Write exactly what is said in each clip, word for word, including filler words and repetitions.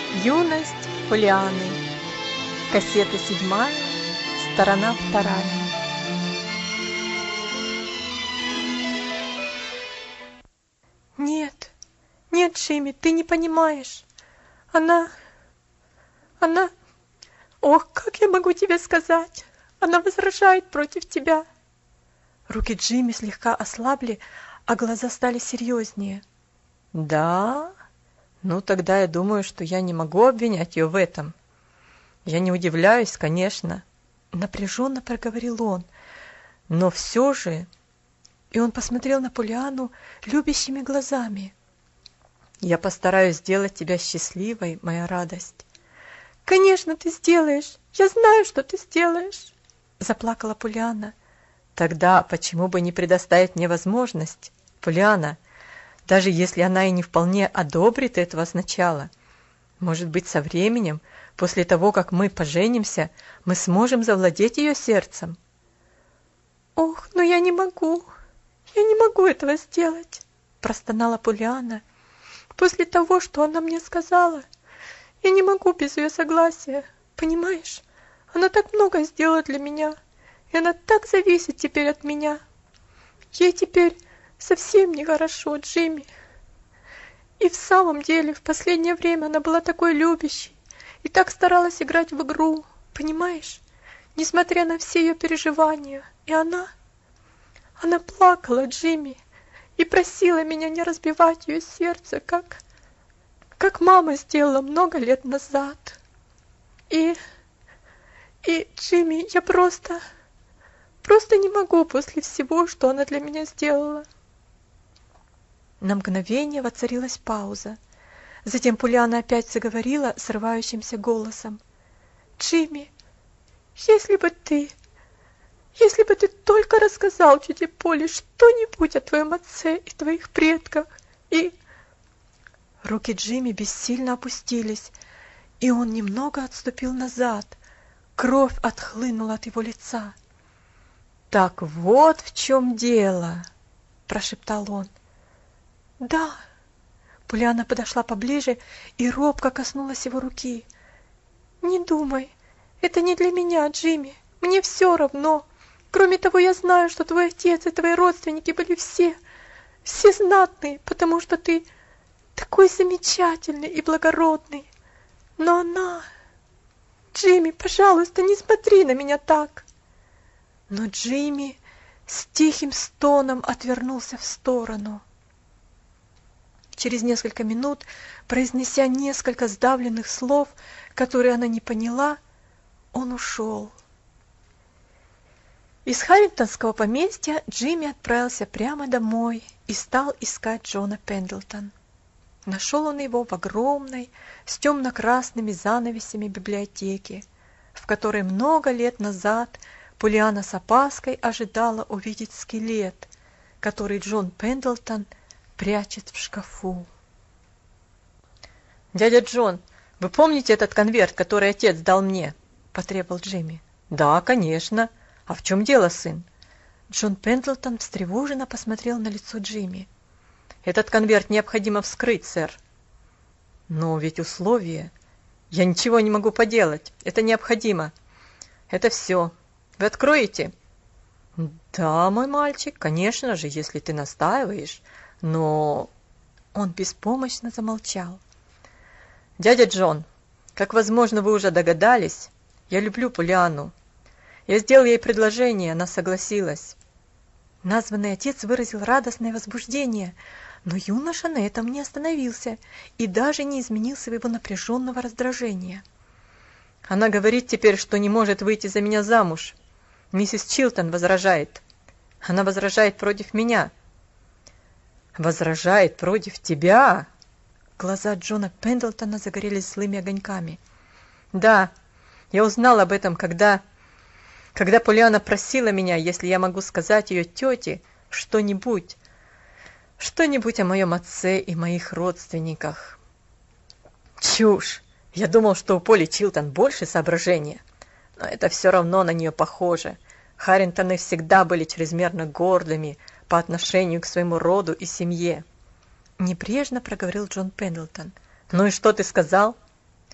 Юность Полианны. Кассета седьмая, сторона вторая. Нет, нет, Джимми, ты не понимаешь. Она... Она... Ох, как я могу тебе сказать? Она возражает против тебя. Руки Джимми слегка ослабли, а глаза стали серьезнее. Да? Ну, тогда я думаю, что я не могу обвинять ее в этом. Я не удивляюсь, конечно, напряженно проговорил он. Но все же... И он посмотрел на Полианну любящими глазами. Я постараюсь сделать тебя счастливой, моя радость. Конечно, ты сделаешь. Я знаю, что ты сделаешь, заплакала Полианна. Тогда почему бы не предоставить мне возможность, Полианна, даже если она и не вполне одобрит этого сначала? Может быть, со временем, после того, как мы поженимся, мы сможем завладеть ее сердцем? Ох, но я не могу. Я не могу этого сделать, простонала Полианна. После того, что она мне сказала, я не могу без ее согласия, понимаешь? Она так много сделала для меня, и она так зависит теперь от меня. Ей теперь совсем нехорошо, Джимми. И в самом деле, в последнее время она была такой любящей и так старалась играть в игру, понимаешь? Несмотря на все ее переживания, и она... Она плакала, Джимми, и просила меня не разбивать ее сердце, как... как мама сделала много лет назад. И... и, Джимми, я просто... просто не могу после всего, что она для меня сделала. На мгновение воцарилась пауза. Затем Полианна опять заговорила срывающимся голосом. «Джимми, если бы ты... Если бы ты только рассказал тете Поле что-нибудь о твоем отце и твоих предках, и...» Руки Джимми бессильно опустились, и он немного отступил назад. Кровь отхлынула от его лица. «Так вот в чем дело!» – прошептал он. «Да». Полианна подошла поближе и робко коснулась его руки. «Не думай, это не для меня, Джимми. Мне все равно. Кроме того, я знаю, что твой отец и твои родственники были все, все знатные, потому что ты такой замечательный и благородный. Но она... Джимми, пожалуйста, не смотри на меня так!» Но Джимми с тихим стоном отвернулся в сторону. Через несколько минут, произнеся несколько сдавленных слов, которые она не поняла, он ушел. Из Харрингтонского поместья Джимми отправился прямо домой и стал искать Джона Пендлтон. Нашел он его в огромной, с темно-красными занавесями библиотеке, в которой много лет назад Полианна с опаской ожидала увидеть скелет, который Джон Пендлтон прячет в шкафу. «Дядя Джон, вы помните этот конверт, который отец дал мне?» – потребовал Джимми. «Да, конечно. А в чем дело, сын?» Джон Пендлтон встревоженно посмотрел на лицо Джимми. «Этот конверт необходимо вскрыть, сэр». «Но ведь условие...» «Я ничего не могу поделать. Это необходимо. Это все. Вы откроете?» «Да, мой мальчик, конечно же, если ты настаиваешь. Но...» Он беспомощно замолчал. «Дядя Джон, как, возможно, вы уже догадались, я люблю Полианну. Я сделал ей предложение, она согласилась». Названный отец выразил радостное возбуждение, но юноша на этом не остановился и даже не изменил своего напряженного раздражения. «Она говорит теперь, что не может выйти за меня замуж. Миссис Чилтон возражает. Она возражает против меня». «Возражает против тебя?» Глаза Джона Пендлтона загорелись злыми огоньками. «Да, я узнал об этом, когда... когда Полианна просила меня, если я могу сказать ее тете что-нибудь, что-нибудь о моем отце и моих родственниках». «Чушь! Я думал, что у Поли Чилтон больше соображения. Но это все равно на нее похоже. Харрингтоны всегда были чрезмерно гордыми по отношению к своему роду и семье». Небрежно проговорил Джон Пендлтон. «Ну и что ты сказал?»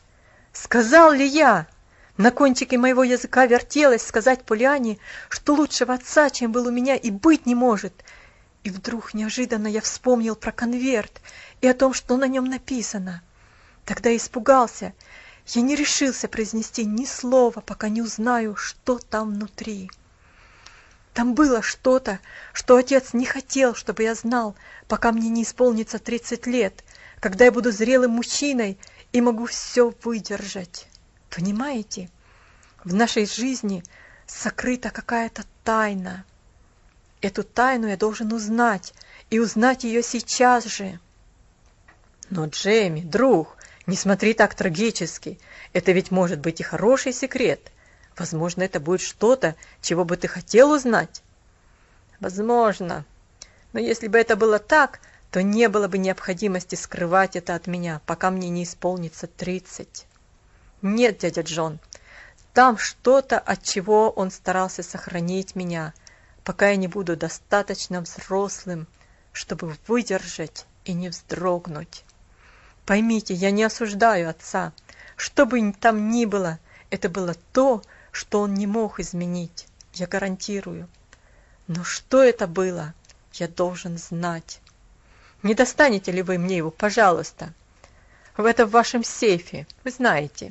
Сказал ли я? На кончике моего языка вертелось сказать Полиане, что лучшего отца, чем был у меня, и быть не может. И вдруг неожиданно я вспомнил про конверт и о том, что на нем написано. Тогда испугался. Я не решился произнести ни слова, пока не узнаю, что там внутри. Там было что-то, что отец не хотел, чтобы я знал, пока мне не исполнится тридцать лет, когда я буду зрелым мужчиной и могу все выдержать. Понимаете? В нашей жизни сокрыта какая-то тайна. Эту тайну я должен узнать, и узнать ее сейчас же. Но, Джейми, друг, не смотри так трагически. Это ведь может быть и хороший секрет. Возможно, это будет что-то, чего бы ты хотел узнать. Возможно. Но если бы это было так, то не было бы необходимости скрывать это от меня, пока мне не исполнится тридцать. Нет, дядя Джон, там что-то, от чего он старался сохранить меня, пока я не буду достаточно взрослым, чтобы выдержать и не вздрогнуть. Поймите, я не осуждаю отца. Что бы там ни было, это было то, что он не мог изменить, я гарантирую. Но что это было, я должен знать. Не достанете ли вы мне его, пожалуйста? Это в вашем сейфе, вы знаете.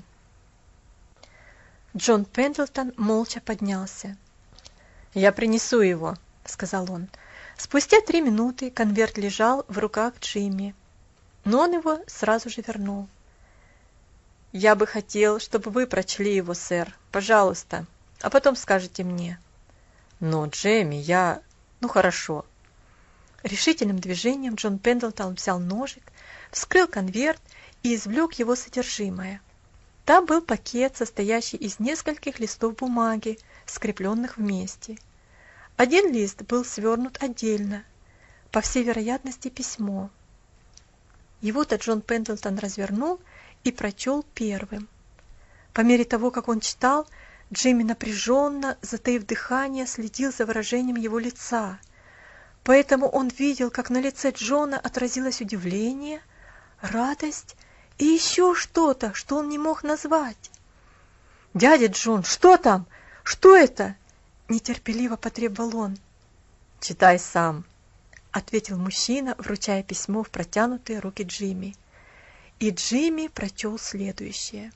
Джон Пендлтон молча поднялся. «Я принесу его», — сказал он. Спустя три минуты конверт лежал в руках Джимми, но он его сразу же вернул. «Я бы хотел, чтобы вы прочли его, сэр, пожалуйста, а потом скажете мне». «Но, Джимми, я... Ну, хорошо». Решительным движением Джон Пендлтон взял ножик, вскрыл конверт и извлек его содержимое. Там был пакет, состоящий из нескольких листов бумаги, скрепленных вместе. Один лист был свернут отдельно, по всей вероятности письмо. Его-то Джон Пендлтон развернул и прочел первым. По мере того, как он читал, Джимми напряженно, затаив дыхание, следил за выражением его лица. Поэтому он видел, как на лице Джона отразилось удивление, радость и еще что-то, что он не мог назвать. «Дядя Джон, что там? Что это?» — нетерпеливо потребовал он. «Читай сам», — ответил мужчина, вручая письмо в протянутые руки Джимми. И Джимми прочел следующее.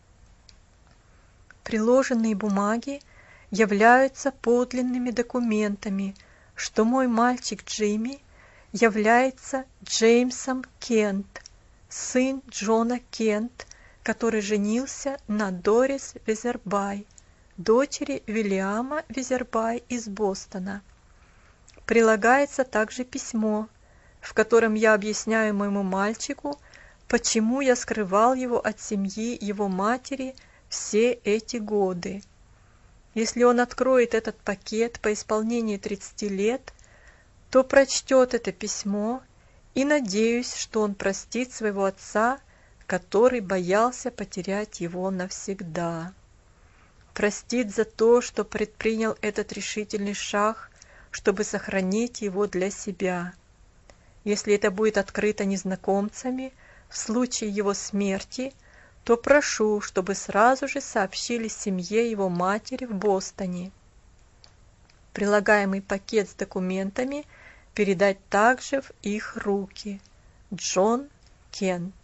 «Приложенные бумаги являются подлинными документами, что мой мальчик Джимми является Джеймсом Кент, сын Джона Кент, который женился на Дорис Везербай, дочери Вильяма Везербай из Бостона. Прилагается также письмо, в котором я объясняю моему мальчику, почему я скрывал его от семьи его матери все эти годы. Если он откроет этот пакет по исполнении тридцати лет, то прочтет это письмо, и надеюсь, что он простит своего отца, который боялся потерять его навсегда. Простит за то, что предпринял этот решительный шаг, чтобы сохранить его для себя. Если это будет открыто незнакомцами, в случае его смерти, то прошу, чтобы сразу же сообщили семье его матери в Бостоне. Прилагаемый пакет с документами передать также в их руки. Джон Кент.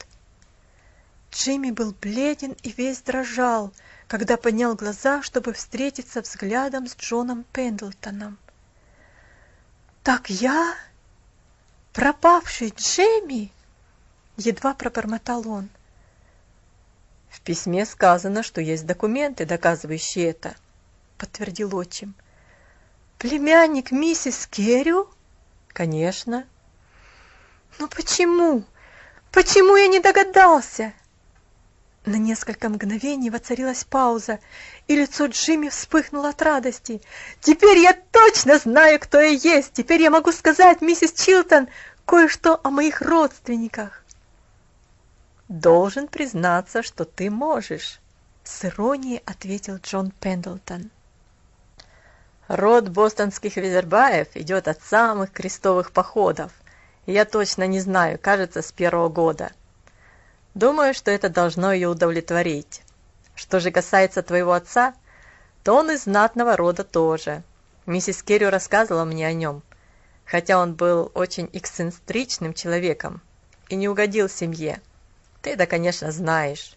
Джимми был бледен и весь дрожал, когда поднял глаза, чтобы встретиться взглядом с Джоном Пендлтоном. «Так я? Пропавший Джимми?» — едва пробормотал он. «В письме сказано, что есть документы, доказывающие это», — подтвердил отчим. «Племянник миссис Керрю?» «Конечно». «Но почему? Почему я не догадался?» На несколько мгновений воцарилась пауза, и лицо Джимми вспыхнуло от радости. «Теперь я точно знаю, кто я есть! Теперь я могу сказать, миссис Чилтон, кое-что о моих родственниках!» «Должен признаться, что ты можешь», — с иронией ответил Джон Пендлтон. «Род бостонских Везербаев идет от самых крестовых походов. Я точно не знаю, кажется, с первого года. Думаю, что это должно ее удовлетворить. Что же касается твоего отца, то он из знатного рода тоже. Миссис Керрю рассказывала мне о нем, хотя он был очень эксцентричным человеком и не угодил семье. Ты это, конечно, знаешь.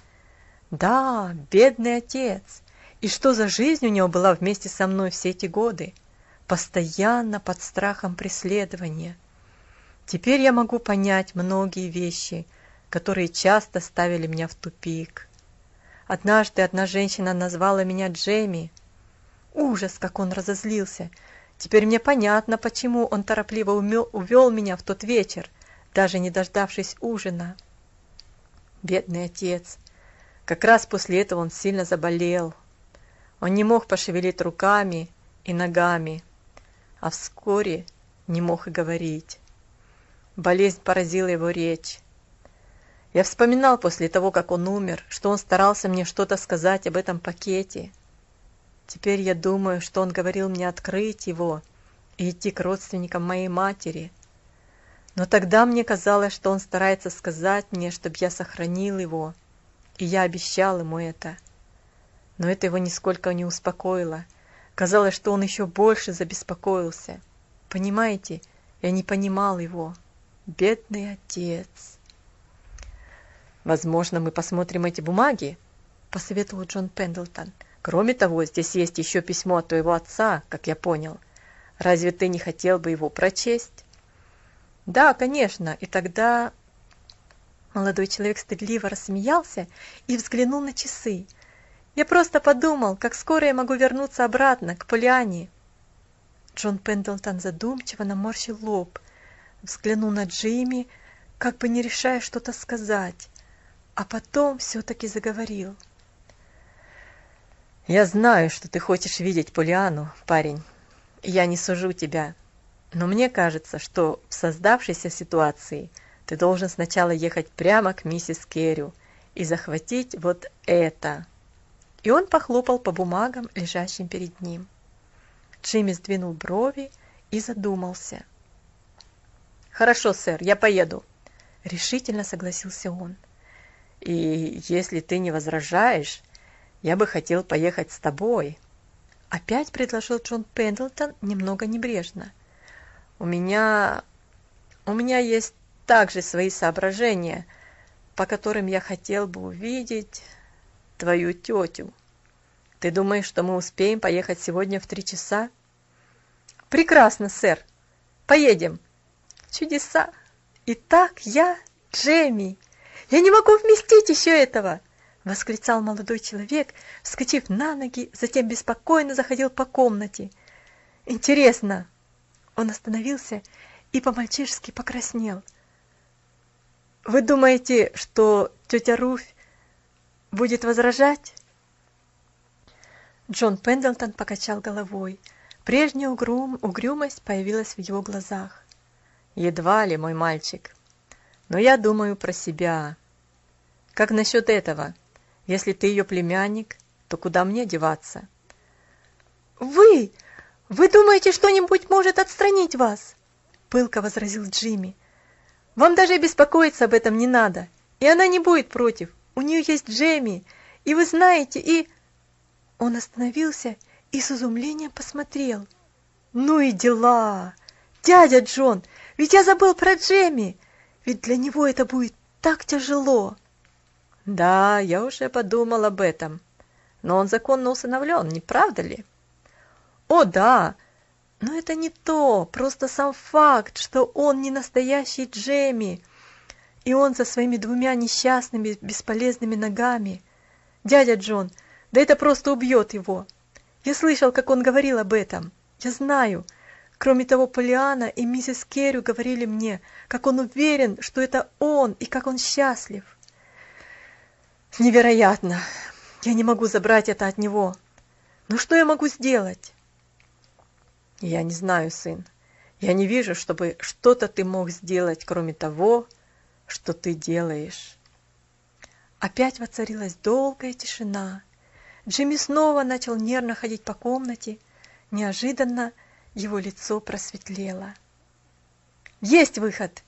Да, бедный отец. И что за жизнь у него была вместе со мной все эти годы? Постоянно под страхом преследования. Теперь я могу понять многие вещи, которые часто ставили меня в тупик. Однажды одна женщина назвала меня Джемми. Ужас, как он разозлился. Теперь мне понятно, почему он торопливо увел меня в тот вечер, даже не дождавшись ужина. Бедный отец. Как раз после этого он сильно заболел. Он не мог пошевелить руками и ногами, а вскоре не мог и говорить. Болезнь поразила его речь. Я вспоминал после того, как он умер, что он старался мне что-то сказать об этом пакете. Теперь я думаю, что он говорил мне открыть его и идти к родственникам моей матери. Но тогда мне казалось, что он старается сказать мне, чтобы я сохранил его, и я обещал ему это. Но это его нисколько не успокоило. Казалось, что он еще больше забеспокоился. Понимаете, я не понимал его. Бедный отец. «Возможно, мы посмотрим эти бумаги», — посоветовал Джон Пендлтон. «Кроме того, здесь есть еще письмо от твоего отца, как я понял. Разве ты не хотел бы его прочесть?» «Да, конечно, и тогда...» Молодой человек стыдливо рассмеялся и взглянул на часы. «Я просто подумал, как скоро я могу вернуться обратно, к Полиане». Джон Пендлтон задумчиво наморщил лоб, взглянул на Джимми, как бы не решая что-то сказать, а потом все-таки заговорил. «Я знаю, что ты хочешь видеть Полиану, парень. Я не сужу тебя. Но мне кажется, что в создавшейся ситуации ты должен сначала ехать прямо к миссис Керрю и захватить вот это». И он похлопал по бумагам, лежащим перед ним. Джимми сдвинул брови и задумался. «Хорошо, сэр, я поеду», — решительно согласился он. «И если ты не возражаешь, я бы хотел поехать с тобой», — опять предложил Джон Пендлтон немного небрежно. «У меня... у меня есть также свои соображения, по которым я хотел бы увидеть твою тетю. Ты думаешь, что мы успеем поехать сегодня в три часа?» «Прекрасно, сэр. Поедем». «Чудеса! Итак, я Джемми. Я не могу вместить еще этого!» — восклицал молодой человек, вскочив на ноги, затем беспокойно заходил по комнате. «Интересно!» Он остановился и по-мальчишески покраснел. «Вы думаете, что тетя Руфь будет возражать?» Джон Пендлтон покачал головой. Прежняя угрюм, угрюмость появилась в его глазах. «Едва ли, мой мальчик. Но я думаю про себя. Как насчет этого? Если ты ее племянник, то куда мне деваться?» «Вы! Вы думаете, что-нибудь может отстранить вас?» — пылко возразил Джимми. «Вам даже беспокоиться об этом не надо, и она не будет против. У нее есть Джемми, и вы знаете, и...» Он остановился и с изумлением посмотрел. «Ну и дела! Дядя Джон, ведь я забыл про Джемми! Ведь для него это будет так тяжело!» «Да, я уже подумал об этом. Но он законно усыновлен, не правда ли?» «О, да! Но это не то, просто сам факт, что он не настоящий Джемми, и он со своими двумя несчастными, бесполезными ногами. Дядя Джон, да это просто убьет его. Я слышал, как он говорил об этом. Я знаю. Кроме того, Полиана и миссис Керрю говорили мне, как он уверен, что это он и как он счастлив. Невероятно! Я не могу забрать это от него. Но что я могу сделать?» «Я не знаю, сын. Я не вижу, чтобы что-то ты мог сделать, кроме того, что ты делаешь». Опять воцарилась долгая тишина. Джимми снова начал нервно ходить по комнате. Неожиданно его лицо просветлело. «Есть выход!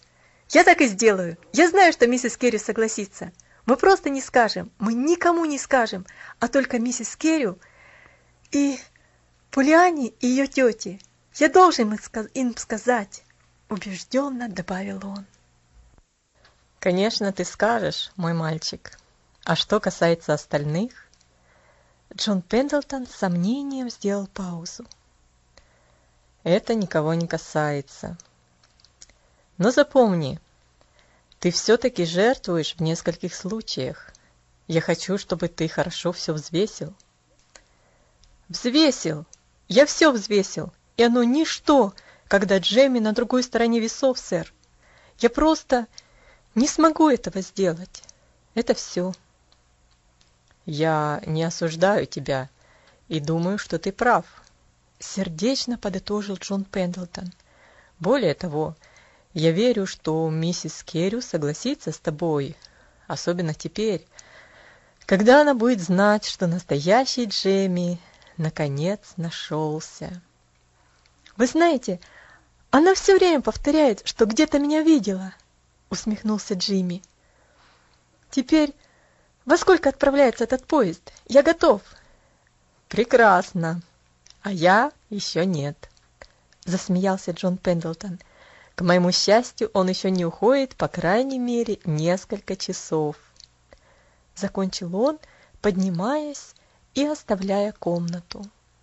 Я так и сделаю. Я знаю, что миссис Керри согласится. Мы просто не скажем, мы никому не скажем, а только миссис Керри и Полиане и ее тете. Я должен им сказать, убежденно добавил он. Конечно, ты скажешь, мой мальчик. А что касается остальных? Джон Пендлтон с сомнением сделал паузу. Это никого не касается. Но запомни, ты все-таки жертвуешь в нескольких случаях. Я хочу, чтобы ты хорошо все взвесил. Взвесил! Я все взвесил, и оно ничто, когда Джемми на другой стороне весов, сэр. Я просто не смогу этого сделать. Это все. Я не осуждаю тебя и думаю, что ты прав, сердечно подытожил Джон Пендлтон. Более того, я верю, что миссис Керри согласится с тобой, особенно теперь, когда она будет знать, что настоящий Джемми наконец нашелся. Вы знаете, она все время повторяет, что где-то меня видела, усмехнулся Джимми. Теперь во сколько отправляется этот поезд? Я готов. Прекрасно. А я еще нет, засмеялся Джон Пендлтон. К моему счастью, он еще не уходит, по крайней мере, несколько часов. Закончил он, поднимаясь и оставляя комнату.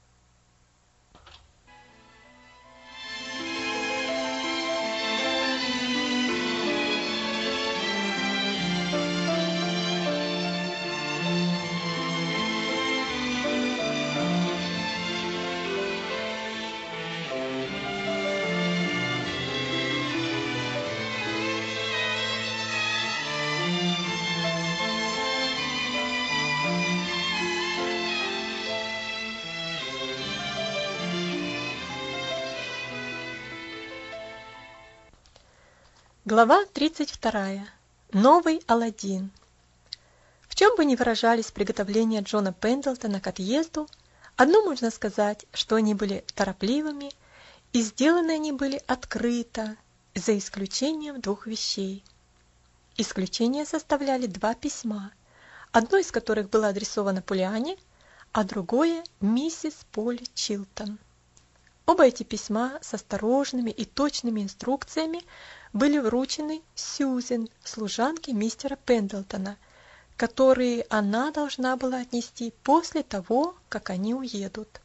Глава тридцать вторая. Новый Аладдин. В чем бы ни выражались приготовления Джона Пендлтона к отъезду, одно можно сказать, что они были торопливыми, и сделаны они были открыто, за исключением двух вещей. Исключение составляли два письма, одно из которых было адресовано Полиане, а другое – миссис Полли Чилтон. Оба эти письма с осторожными и точными инструкциями были вручены Сьюзен, служанке мистера Пендлтона, которые она должна была отнести после того, как они уедут.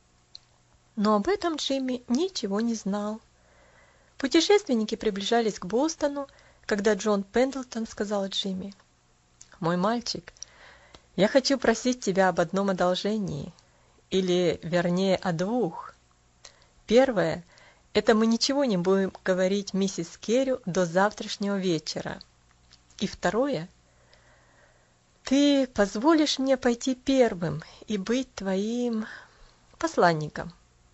Но об этом Джимми ничего не знал. Путешественники приближались к Бостону, когда Джон Пендлтон сказал Джимми: «Мой мальчик, я хочу просить тебя об одном одолжении, или, вернее, о двух. Первое – это мы ничего не будем говорить миссис Керри до завтрашнего вечера. И второе – ты позволишь мне пойти первым и быть твоим посланником.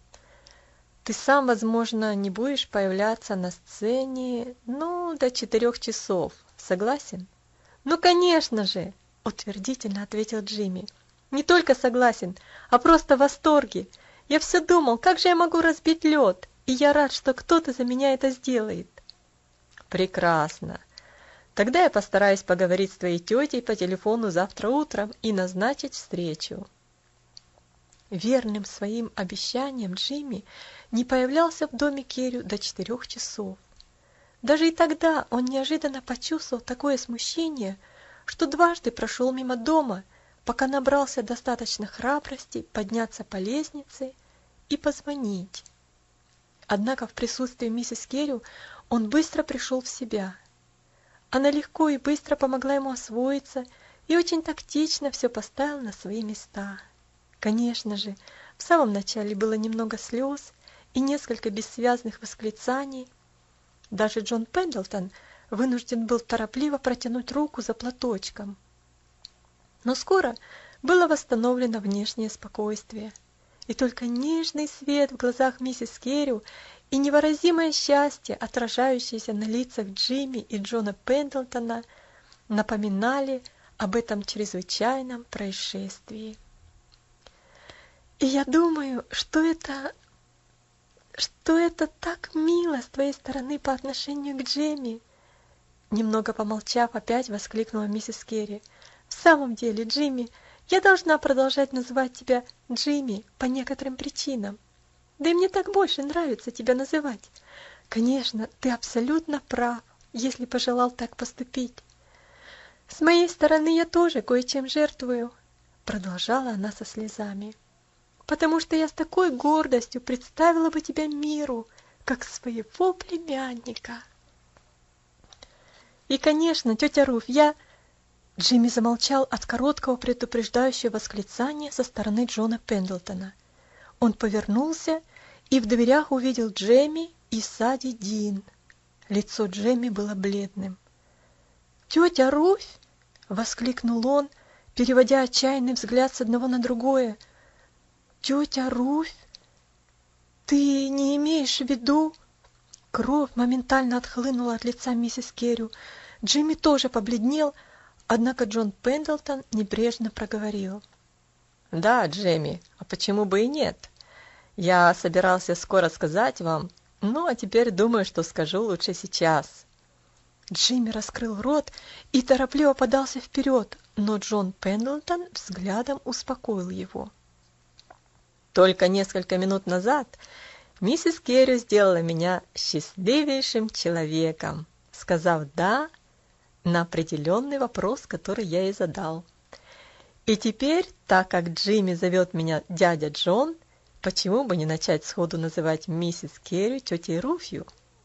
Ты сам, возможно, не будешь появляться на сцене, ну, до четырех часов. Согласен?» «Ну, конечно же!» – утвердительно ответил Джимми. «Не только согласен, а просто в восторге. Я все думал, как же я могу разбить лед, и я рад, что кто-то за меня это сделает». «Прекрасно. Тогда я постараюсь поговорить с твоей тетей по телефону завтра утром и назначить встречу». Верным своим обещаниям Джимми не появлялся в доме Керри до четырех часов. Даже и тогда он неожиданно почувствовал такое смущение, что дважды прошел мимо дома, пока набрался достаточно храбрости подняться по лестнице и позвонить. Однако в присутствии миссис Керри он быстро пришел в себя. Она легко и быстро помогла ему освоиться и очень тактично все поставила на свои места. Конечно же, в самом начале было немного слез и несколько бессвязных восклицаний. Даже Джон Пендлтон вынужден был торопливо протянуть руку за платочком. Но скоро было восстановлено внешнее спокойствие, и только нежный свет в глазах миссис Керри и невыразимое счастье, отражающееся на лицах Джимми и Джона Пендлтона, напоминали об этом чрезвычайном происшествии. И я думаю, что это, что это так мило с твоей стороны по отношению к Джемми, Немного помолчав, опять воскликнула миссис Керри. «В самом деле, Джимми, я должна продолжать называть тебя Джимми по некоторым причинам. Да и мне так больше нравится тебя называть. Конечно, ты абсолютно прав, если пожелал так поступить. С моей стороны я тоже кое-чем жертвую», — продолжала она со слезами. «Потому что я с такой гордостью представила бы тебя миру, как своего племянника». «И, конечно, тетя Руф, я...» Джимми замолчал от короткого предупреждающего восклицания со стороны Джона Пендлтона. Он повернулся и в дверях увидел Джемми и Сади Дин. Лицо Джемми было бледным. «Тетя Руфь!» — воскликнул он, переводя отчаянный взгляд с одного на другое. «Тетя Руфь, ты не имеешь в виду...» Кровь моментально отхлынула от лица миссис Керрю. Джимми тоже побледнел, однако Джон Пендлтон небрежно проговорил. «Да, Джемми, а почему бы и нет? Я собирался скоро сказать вам, ну а теперь думаю, что скажу лучше сейчас». Джимми раскрыл рот и торопливо подался вперед, но Джон Пендлтон взглядом успокоил его. «Только несколько минут назад миссис Керрю сделала меня счастливейшим человеком, сказав «да» на определенный вопрос, который я ей задал. И теперь, так как Джимми зовет меня дядя Джон, почему бы не начать сходу называть миссис Керрю тетей Руфью?»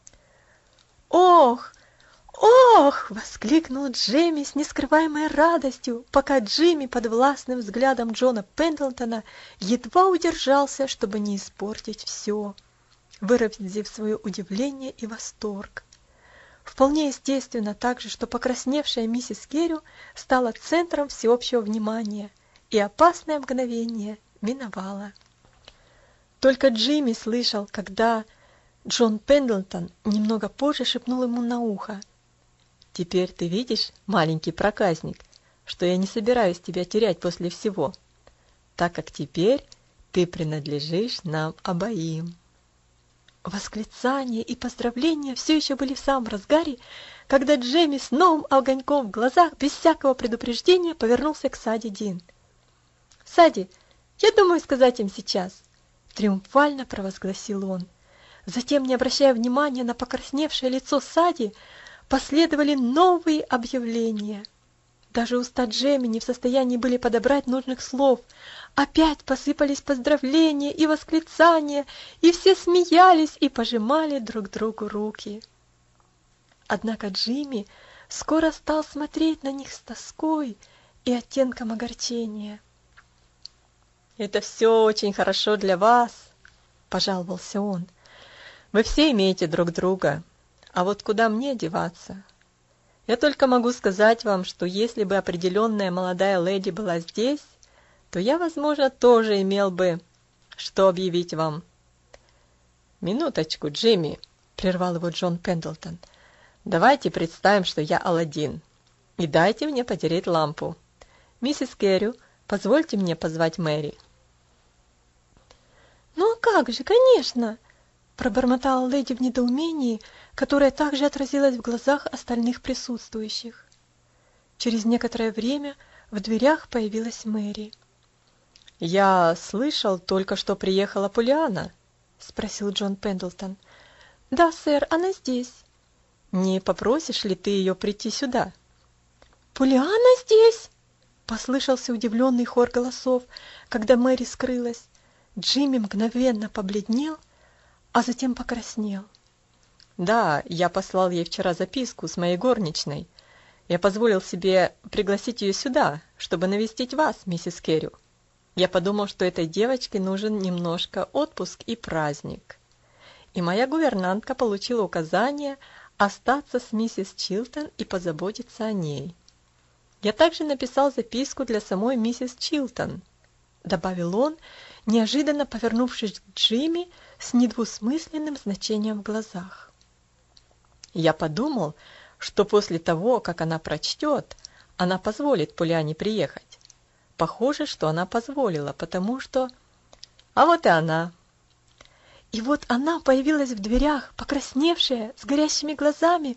«Ох! Ох!» — воскликнул Джимми с нескрываемой радостью, пока Джимми под властным взглядом Джона Пендлтона едва удержался, чтобы не испортить все, выразив свое удивление и восторг. Вполне естественно также, что покрасневшая миссис Керрю стала центром всеобщего внимания, и опасное мгновение миновало. Только Джимми слышал, когда Джон Пендлтон немного позже шепнул ему на ухо: «Теперь ты видишь, маленький проказник, что я не собираюсь тебя терять после всего, так как теперь ты принадлежишь нам обоим». Восклицания и поздравления все еще были в самом разгаре, когда Джемми с новым огоньком в глазах без всякого предупреждения повернулся к Сади Дин. «Сади, я думаю сказать им сейчас», — триумфально провозгласил он. Затем, не обращая внимания на покрасневшее лицо Сади, последовали новые объявления. Даже уста Джемми не в состоянии были подобрать нужных слов. Опять посыпались поздравления и восклицания, и все смеялись и пожимали друг другу руки. Однако Джимми скоро стал смотреть на них с тоской и оттенком огорчения. «Это все очень хорошо для вас», — пожаловался он. «Вы все имеете друг друга, а вот куда мне деваться? Я только могу сказать вам, что если бы определенная молодая леди была здесь, то я, возможно, тоже имел бы что объявить вам». «Минуточку, Джимми», — прервал его Джон Пендлтон. «Давайте представим, что я Аладдин, и дайте мне потереть лампу. Миссис Керрю, позвольте мне позвать Мэри». «Ну а как же, конечно!» — пробормотала леди в недоумении, которое также отразилось в глазах остальных присутствующих. Через некоторое время в дверях появилась Мэри. «Я слышал, только что приехала Полианна», — спросил Джон Пендлтон. «Да, сэр, она здесь». «Не попросишь ли ты ее прийти сюда?» «Полианна здесь?» — послышался удивленный хор голосов, когда Мэри скрылась. Джимми мгновенно побледнел, а затем покраснел. «Да, я послал ей вчера записку с моей горничной. Я позволил себе пригласить ее сюда, чтобы навестить вас, миссис Керрю. Я подумал, что этой девочке нужен немножко отпуск и праздник. И моя гувернантка получила указание остаться с миссис Чилтон и позаботиться о ней. Я также написал записку для самой миссис Чилтон», — добавил он, неожиданно повернувшись к Джимми с недвусмысленным значением в глазах. «Я подумал, что после того, как она прочтет, она позволит Полиане приехать. Похоже, что она позволила, потому что... А вот и она». И вот она появилась в дверях, покрасневшая, с горящими глазами,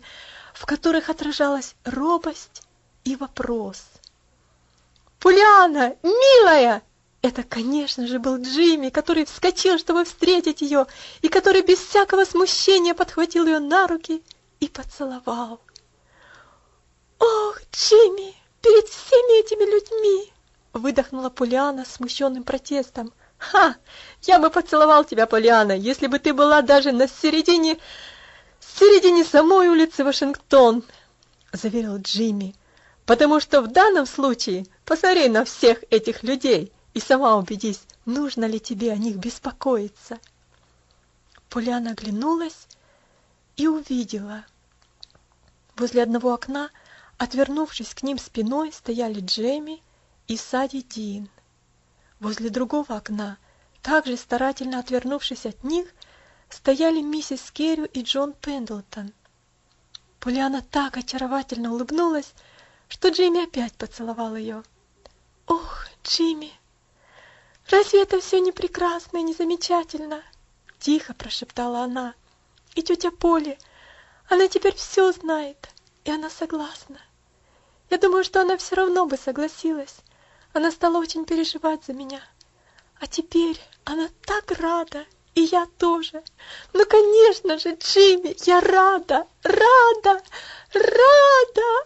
в которых отражалась робость и вопрос. «Полианна, милая!» Это, конечно же, был Джимми, который вскочил, чтобы встретить ее, и который без всякого смущения подхватил ее на руки и поцеловал. «Ох, Джимми, перед всеми этими людьми!» выдохнула Полианна с смущенным протестом. «Ха! Я бы поцеловал тебя, Полианна, если бы ты была даже на середине, середине самой улицы Вашингтон!» заверил Джимми. «Потому что в данном случае посмотри на всех этих людей и сама убедись, нужно ли тебе о них беспокоиться». Полианна оглянулась и увидела. Возле одного окна, отвернувшись к ним спиной, стояли Джейми и Сади Дин. Возле другого окна, также старательно отвернувшись от них, стояли миссис Керрю и Джон Пендлтон. Полианна так очаровательно улыбнулась, что Джимми опять поцеловал ее. «Ох, Джимми, разве это все не прекрасно и не замечательно?» Тихо прошептала она. «И тетя Поли, она теперь все знает, и она согласна. Я думаю, что она все равно бы согласилась. Она стала очень переживать за меня. А теперь она так рада, и я тоже. Ну, конечно же, Джимми, я рада, рада, рада.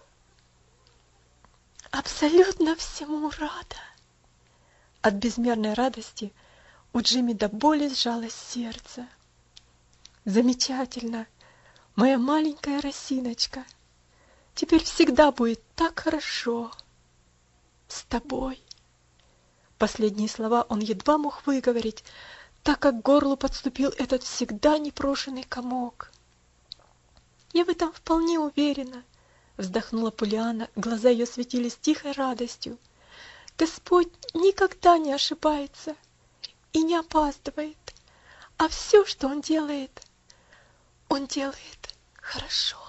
Абсолютно всему рада». От безмерной радости у Джимми до боли сжалось сердце. «Замечательно, моя маленькая росиночка. Теперь всегда будет так хорошо с тобой». Последние слова он едва мог выговорить, так как к горлу подступил этот всегда непрошенный комок. «Я в этом вполне уверена», — вздохнула Полианна, глаза ее светились тихой радостью. «Господь никогда не ошибается и не опаздывает, а все, что Он делает, Он делает хорошо».